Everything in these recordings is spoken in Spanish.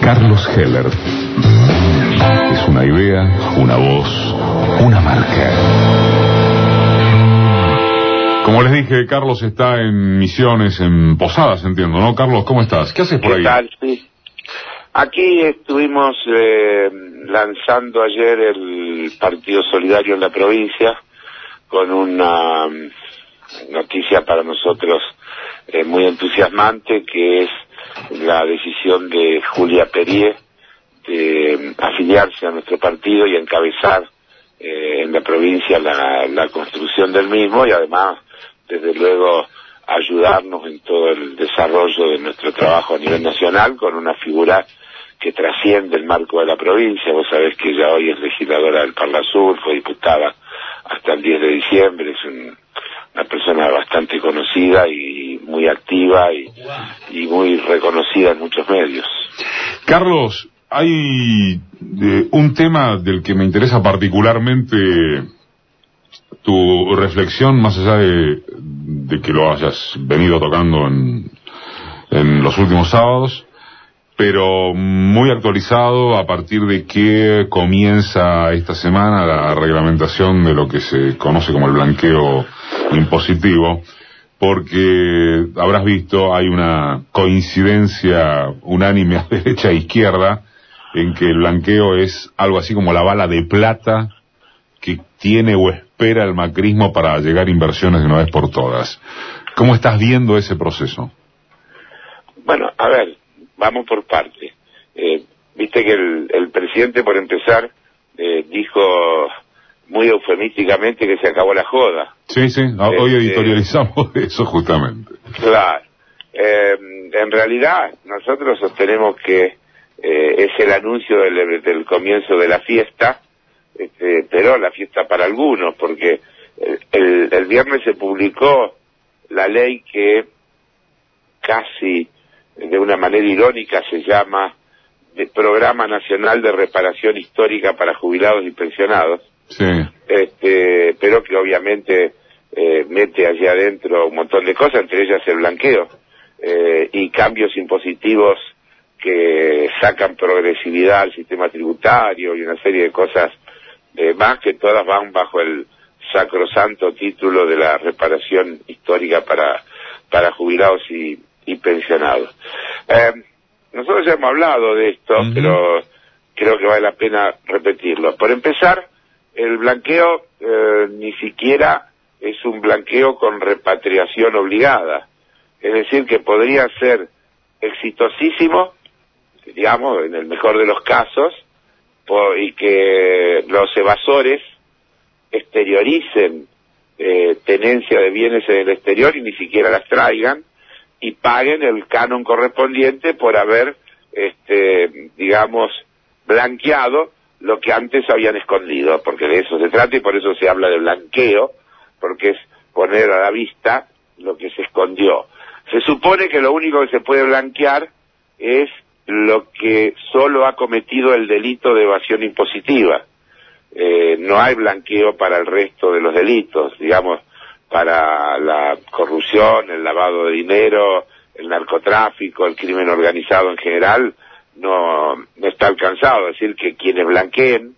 Carlos Heller. Es una idea, una voz, una marca. Como les dije, Carlos está en Misiones, en Posadas, entiendo, ¿no? Carlos, ¿cómo estás? ¿Qué haces por ahí? ¿Qué tal? Sí. Aquí estuvimos lanzando ayer el Partido Solidario en la provincia, con una noticia para nosotros muy entusiasmante, que es la decisión de Julia Perier de afiliarse a nuestro partido y encabezar en la provincia la construcción del mismo, y además, desde luego, ayudarnos en todo el desarrollo de nuestro trabajo a nivel nacional, con una figura que trasciende el marco de la provincia. Vos sabés que ella hoy es legisladora del Parla Sur, fue diputada hasta el 10 de diciembre, es una persona bastante conocida y muy activa y muy reconocida en muchos medios. Carlos, hay un tema del que me interesa particularmente tu reflexión, más allá de que lo hayas venido tocando en los últimos sábados, pero muy actualizado a partir de que comienza esta semana la reglamentación de lo que se conoce como el blanqueo impositivo, porque habrás visto, hay una coincidencia unánime a derecha e izquierda en que el blanqueo es algo así como la bala de plata que tiene o espera el macrismo para llegar a inversiones de una vez por todas. ¿Cómo estás viendo ese proceso? Bueno, a ver, vamos por partes. Viste que el presidente, por empezar, dijo muy eufemísticamente que se acabó la joda. Sí, hoy editorializamos eso justamente. Claro. En realidad, nosotros sostenemos que es el anuncio del comienzo de la fiesta, pero la fiesta para algunos, porque el viernes se publicó la ley que casi de una manera irónica se llama de Programa Nacional de Reparación Histórica para Jubilados y Pensionados, sí. Pero que obviamente mete allí adentro un montón de cosas, entre ellas el blanqueo, y cambios impositivos que sacan progresividad al sistema tributario y una serie de cosas más, que todas van bajo el sacrosanto título de la reparación histórica para jubilados y pensionados. Nosotros ya hemos hablado de esto, pero creo que vale la pena repetirlo. Por empezar, el blanqueo ni siquiera es un blanqueo con repatriación obligada, es decir, que podría ser exitosísimo, digamos, en el mejor de los casos, y que los evasores exterioricen tenencia de bienes en el exterior y ni siquiera las traigan, y paguen el canon correspondiente por haber, digamos, blanqueado lo que antes habían escondido, porque de eso se trata y por eso se habla de blanqueo, porque es poner a la vista lo que se escondió. Se supone que lo único que se puede blanquear es lo que solo ha cometido el delito de evasión impositiva. No hay blanqueo para el resto de los delitos, digamos, para la corrupción, el lavado de dinero, el narcotráfico, el crimen organizado en general, no está alcanzado. Es decir, que quienes blanqueen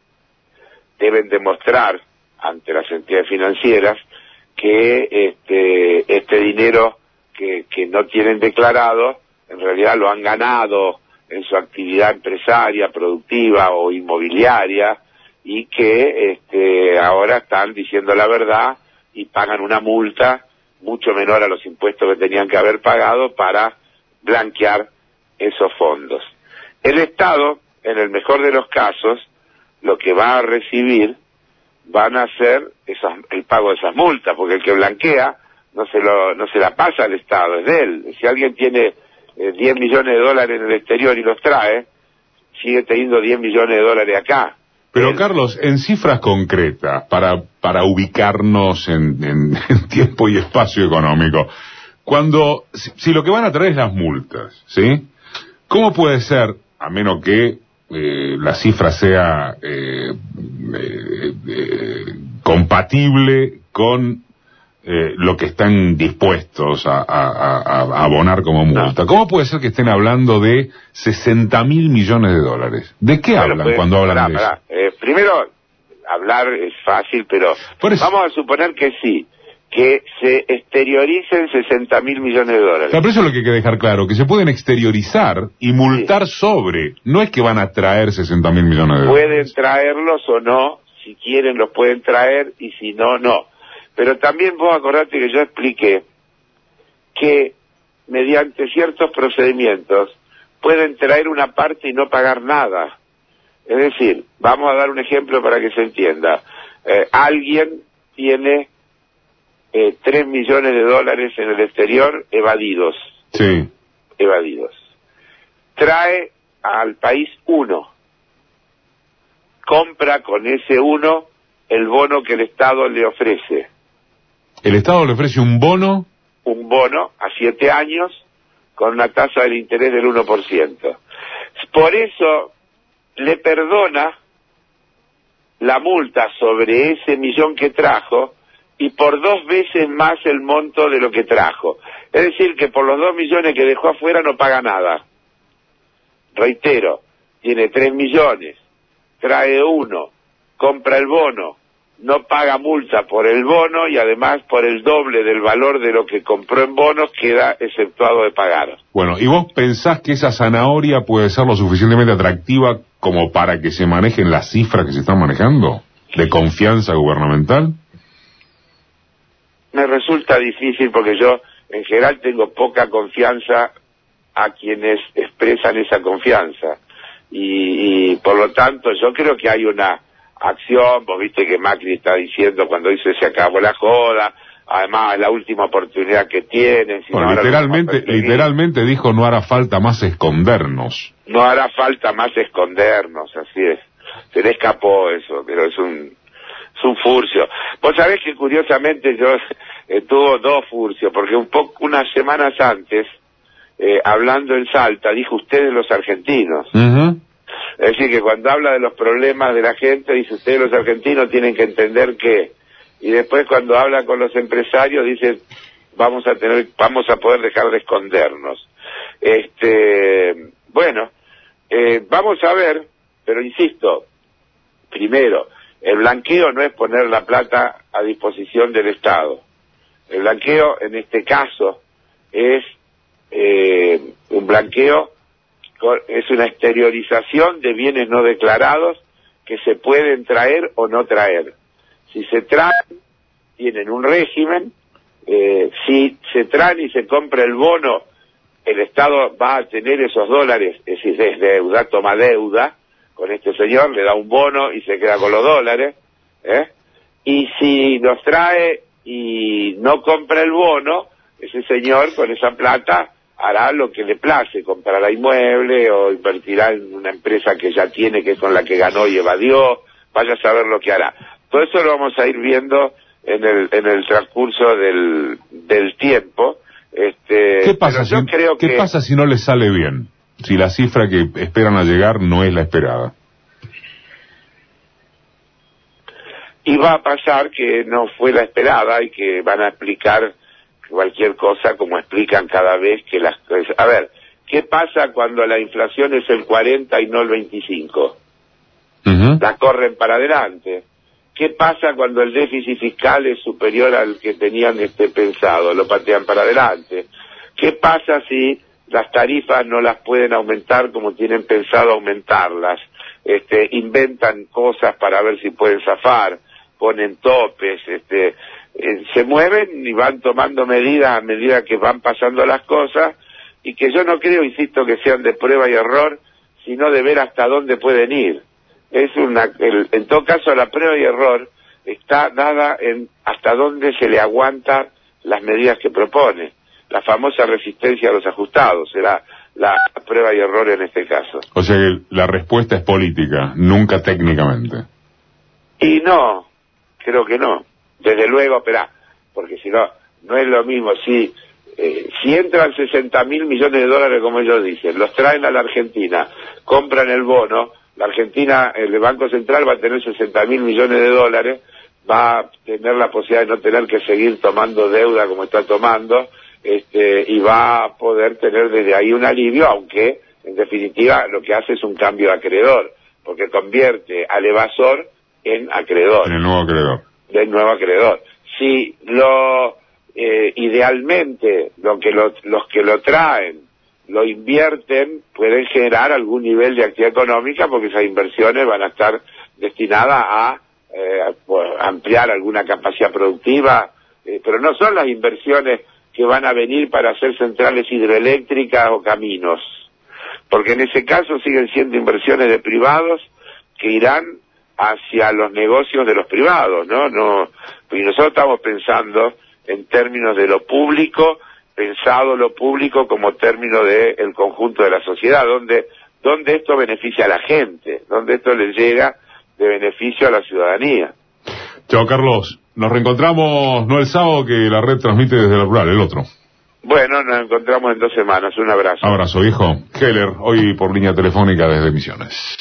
deben demostrar ante las entidades financieras que este dinero que no tienen declarado, en realidad lo han ganado en su actividad empresaria, productiva o inmobiliaria, y que ahora están diciendo la verdad y pagan una multa mucho menor a los impuestos que tenían que haber pagado para blanquear esos fondos. El Estado, en el mejor de los casos, lo que va a recibir van a ser el pago de esas multas, porque el que blanquea no se la pasa al Estado, es de él. Si alguien tiene 10 millones de dólares en el exterior y los trae, sigue teniendo 10 millones de dólares acá. Pero Carlos, en cifras concretas, para ubicarnos en tiempo y espacio económico, si lo que van a traer es las multas, ¿sí? ¿Cómo puede ser, a menos que la cifra sea compatible con lo que están dispuestos a abonar como multa. ¿Cómo puede ser que estén hablando de 60.000 millones de dólares? ¿De qué hablan pues, cuando hablan de eso? Primero, hablar es fácil, pero vamos a suponer que sí, que se exterioricen 60.000 millones de dólares. Pero eso es lo que hay que dejar claro, que se pueden exteriorizar y multar sobre, no es que van a traer 60.000 millones de dólares. Pueden traerlos o no, si quieren los pueden traer y si no, no. Pero también vos acordate que yo expliqué que mediante ciertos procedimientos pueden traer una parte y no pagar nada. Es decir, vamos a dar un ejemplo para que se entienda. Alguien tiene 3 millones de dólares en el exterior evadidos. Sí. Evadidos. Trae al país 1. Compra con ese 1 el bono que el Estado le ofrece. ¿El Estado le ofrece un bono? Un bono a 7 años con una tasa de interés del 1%. Por eso le perdona la multa sobre ese millón que trajo y por 2 veces más el monto de lo que trajo. Es decir, que por los 2 millones que dejó afuera no paga nada. Reitero, tiene 3 millones, trae 1, compra el bono, no paga multa por el bono y además por el doble del valor de lo que compró en bonos queda exceptuado de pagar. Bueno, ¿y vos pensás que esa zanahoria puede ser lo suficientemente atractiva como para que se manejen las cifras que se están manejando de confianza gubernamental? Me resulta difícil porque yo en general tengo poca confianza a quienes expresan esa confianza y por lo tanto yo creo que hay una acción. Vos viste que Macri está diciendo cuando dice se acabó la joda, además es la última oportunidad que tienen. Si bueno, literalmente dijo no hará falta más escondernos. No hará falta más escondernos, así es. Se le escapó eso, pero es un furcio. Vos sabés que curiosamente yo tuvo 2 furcios, porque unas semanas antes, hablando en Salta, dijo ustedes los argentinos. Es decir, que cuando habla de los problemas de la gente, dice ustedes los argentinos tienen que entender que... Y después cuando habla con los empresarios, dice vamos a poder dejar de escondernos. Bueno, vamos a ver, pero insisto, primero, el blanqueo no es poner la plata a disposición del Estado. El blanqueo, en este caso, es un blanqueo, es una exteriorización de bienes no declarados que se pueden traer o no traer. Si se traen, tienen un régimen. Si se traen y se compra el bono, el Estado va a tener esos dólares, es decir, es deuda, toma deuda con este señor, le da un bono y se queda con los dólares, y si los trae y no compra el bono, ese señor con esa plata hará lo que le place, comprará inmueble o invertirá en una empresa que ya tiene, que es con la que ganó y evadió, vaya a saber lo que hará. Todo eso lo vamos a ir viendo en el transcurso del tiempo. ¿Qué pasa si no les sale bien? Si la cifra que esperan a llegar no es la esperada. Y va a pasar que no fue la esperada y que van a explicar cualquier cosa como explican cada vez que las... A ver, ¿qué pasa cuando la inflación es el 40 y no el 25? La corren para adelante. ¿Qué pasa cuando el déficit fiscal es superior al que tenían pensado? Lo patean para adelante. ¿Qué pasa si las tarifas no las pueden aumentar como tienen pensado aumentarlas? Inventan cosas para ver si pueden zafar, ponen topes, se mueven y van tomando medidas a medida que van pasando las cosas, y que yo no creo, insisto, que sean de prueba y error, sino de ver hasta dónde pueden ir. En todo caso, la prueba y error está dada en hasta dónde se le aguanta las medidas que propone. La famosa resistencia a los ajustados será la prueba y error en este caso. O sea que la respuesta es política, nunca técnicamente. Y no, creo que no. Desde luego, esperá, porque si no, no es lo mismo. Si entran 60.000 millones de dólares, como ellos dicen, los traen a la Argentina, compran el bono, la Argentina, el Banco Central va a tener 60.000 millones de dólares, va a tener la posibilidad de no tener que seguir tomando deuda como está tomando, y va a poder tener desde ahí un alivio, aunque en definitiva lo que hace es un cambio de acreedor, porque convierte al evasor en acreedor. En el nuevo acreedor. Del nuevo acreedor. Si idealmente los que lo traen lo invierten, pueden generar algún nivel de actividad económica, porque esas inversiones van a estar destinadas a ampliar alguna capacidad productiva, pero no son las inversiones que van a venir para hacer centrales hidroeléctricas o caminos, porque en ese caso siguen siendo inversiones de privados que irán hacia los negocios de los privados, ¿no? Y nosotros estamos pensando en términos de lo público, pensado lo público como término del conjunto de la sociedad, donde esto beneficia a la gente, donde esto le llega de beneficio a la ciudadanía. Chao, Carlos. Nos reencontramos, no el sábado, que la red transmite desde la rural, el otro. Bueno, nos encontramos en 2 semanas. Un abrazo. Abrazo, hijo. Heller, hoy por línea telefónica desde Misiones.